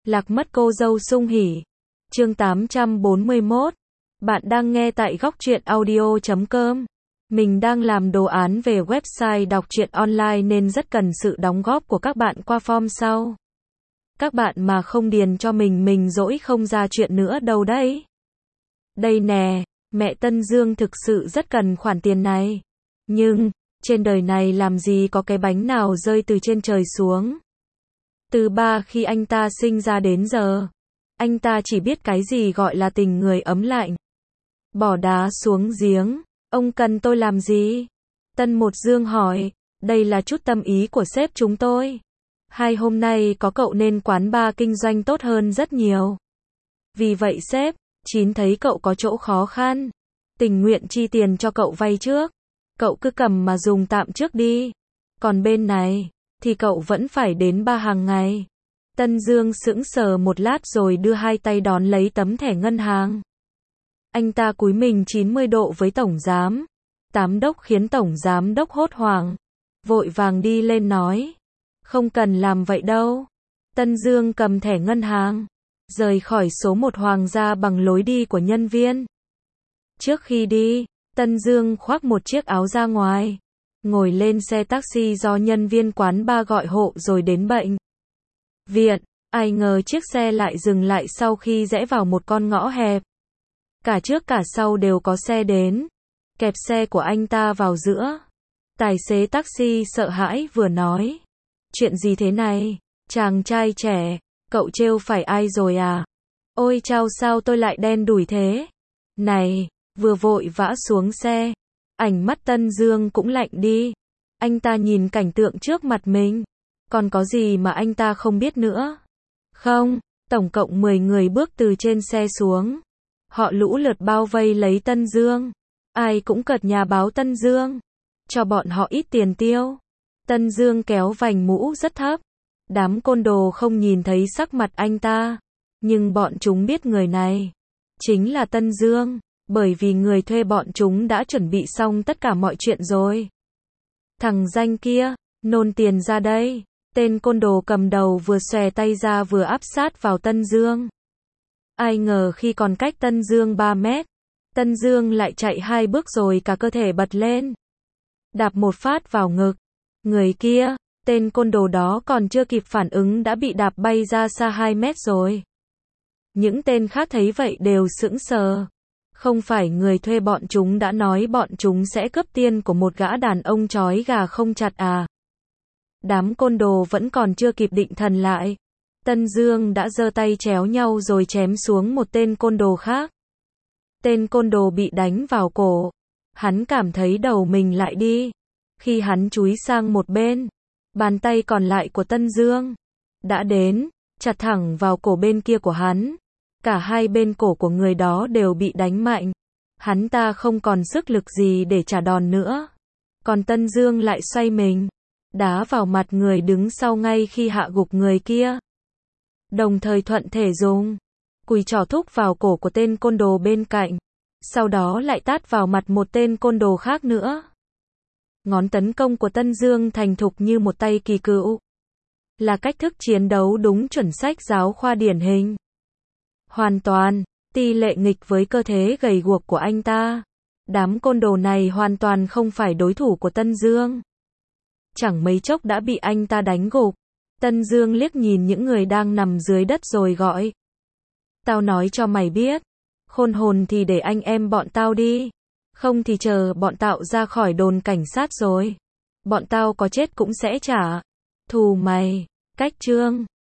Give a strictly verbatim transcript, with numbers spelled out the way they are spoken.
Lạc mất cô dâu sung hỉ. Chương tám trăm bốn mươi mốt. Bạn đang nghe tại góc truyện audio chấm com. Mình đang làm đồ án về website đọc truyện online nên rất cần sự đóng góp của các bạn qua form sau. Các bạn mà không điền cho mình mình dỗi không ra chuyện nữa đâu đấy. Đây nè, mẹ Tân Dương thực sự rất cần khoản tiền này. Nhưng, trên đời này làm gì có cái bánh nào rơi từ trên trời xuống. Từ ba khi anh ta sinh ra đến giờ, anh ta chỉ biết cái gì gọi là tình người ấm lạnh. Bỏ đá xuống giếng, ông cần tôi làm gì? Tân Một Dương hỏi, đây là chút tâm ý của sếp chúng tôi. Hai hôm nay có cậu nên quán bar kinh doanh tốt hơn rất nhiều. Vì vậy sếp, Chín thấy cậu có chỗ khó khăn, tình nguyện chi tiền cho cậu vay trước. Cậu cứ cầm mà dùng tạm trước đi. Còn bên này, thì cậu vẫn phải đến ba hàng ngày. Tân Dương sững sờ một lát rồi đưa hai tay đón lấy tấm thẻ ngân hàng. Anh ta cúi mình chín mươi độ với tổng giám. Tám đốc khiến tổng giám đốc hốt hoảng. Vội vàng đi lên nói. Không cần làm vậy đâu. Tân Dương cầm thẻ ngân hàng. Rời khỏi số một hoàng gia bằng lối đi của nhân viên. Trước khi đi, Tân Dương khoác một chiếc áo ra ngoài. Ngồi lên xe taxi do nhân viên quán bar gọi hộ rồi đến bệnh viện. Ai ngờ chiếc xe lại dừng lại sau khi rẽ vào một con ngõ hẹp. Cả trước cả sau đều có xe đến. Kẹp xe của anh ta vào giữa. Tài xế taxi sợ hãi vừa nói. Chuyện gì thế này? Chàng trai trẻ, cậu trêu phải ai rồi à? Ôi chao sao tôi lại đen đủi thế? Này, vừa vội vã xuống xe. Ảnh mắt Tân Dương cũng lạnh đi. Anh ta nhìn cảnh tượng trước mặt mình. Còn có gì mà anh ta không biết nữa? Không, tổng cộng mười người bước từ trên xe xuống. Họ lũ lượt bao vây lấy Tân Dương. Ai cũng cợt nhà báo Tân Dương. Cho bọn họ ít tiền tiêu. Tân Dương kéo vành mũ rất thấp. Đám côn đồ không nhìn thấy sắc mặt anh ta. Nhưng bọn chúng biết người này chính là Tân Dương. Bởi vì người thuê bọn chúng đã chuẩn bị xong tất cả mọi chuyện rồi. Thằng danh kia, nôn tiền ra đây. Tên côn đồ cầm đầu vừa xòe tay ra vừa áp sát vào Tân Dương. Ai ngờ khi còn cách Tân Dương ba mét, Tân Dương lại chạy hai bước rồi cả cơ thể bật lên. Đạp một phát vào ngực. Người kia, tên côn đồ đó còn chưa kịp phản ứng đã bị đạp bay ra xa hai mét rồi. Những tên khác thấy vậy đều sững sờ. Không phải người thuê bọn chúng đã nói bọn chúng sẽ cướp tiền của một gã đàn ông trói gà không chặt à? Đám côn đồ vẫn còn chưa kịp định thần lại. Tân Dương đã giơ tay chéo nhau rồi chém xuống một tên côn đồ khác. Tên côn đồ bị đánh vào cổ. Hắn cảm thấy đầu mình lại đi. Khi hắn chúi sang một bên, bàn tay còn lại của Tân Dương đã đến, chặt thẳng vào cổ bên kia của hắn. Cả hai bên cổ của người đó đều bị đánh mạnh. Hắn ta không còn sức lực gì để trả đòn nữa. Còn Tân Dương lại xoay mình, đá vào mặt người đứng sau ngay khi hạ gục người kia. Đồng thời thuận thể dùng cùi trỏ thúc vào cổ của tên côn đồ bên cạnh. Sau đó lại tát vào mặt một tên côn đồ khác nữa. Ngón tấn công của Tân Dương thành thục như một tay kỳ cựu. Là cách thức chiến đấu đúng chuẩn sách giáo khoa điển hình. Hoàn toàn, tỷ lệ nghịch với cơ thể gầy guộc của anh ta. Đám côn đồ này hoàn toàn không phải đối thủ của Tân Dương. Chẳng mấy chốc đã bị anh ta đánh gục. Tân Dương liếc nhìn những người đang nằm dưới đất rồi gọi. Tao nói cho mày biết. Khôn hồn thì để anh em bọn tao đi. Không thì chờ bọn tao ra khỏi đồn cảnh sát rồi. Bọn tao có chết cũng sẽ trả thù mày. Cách chương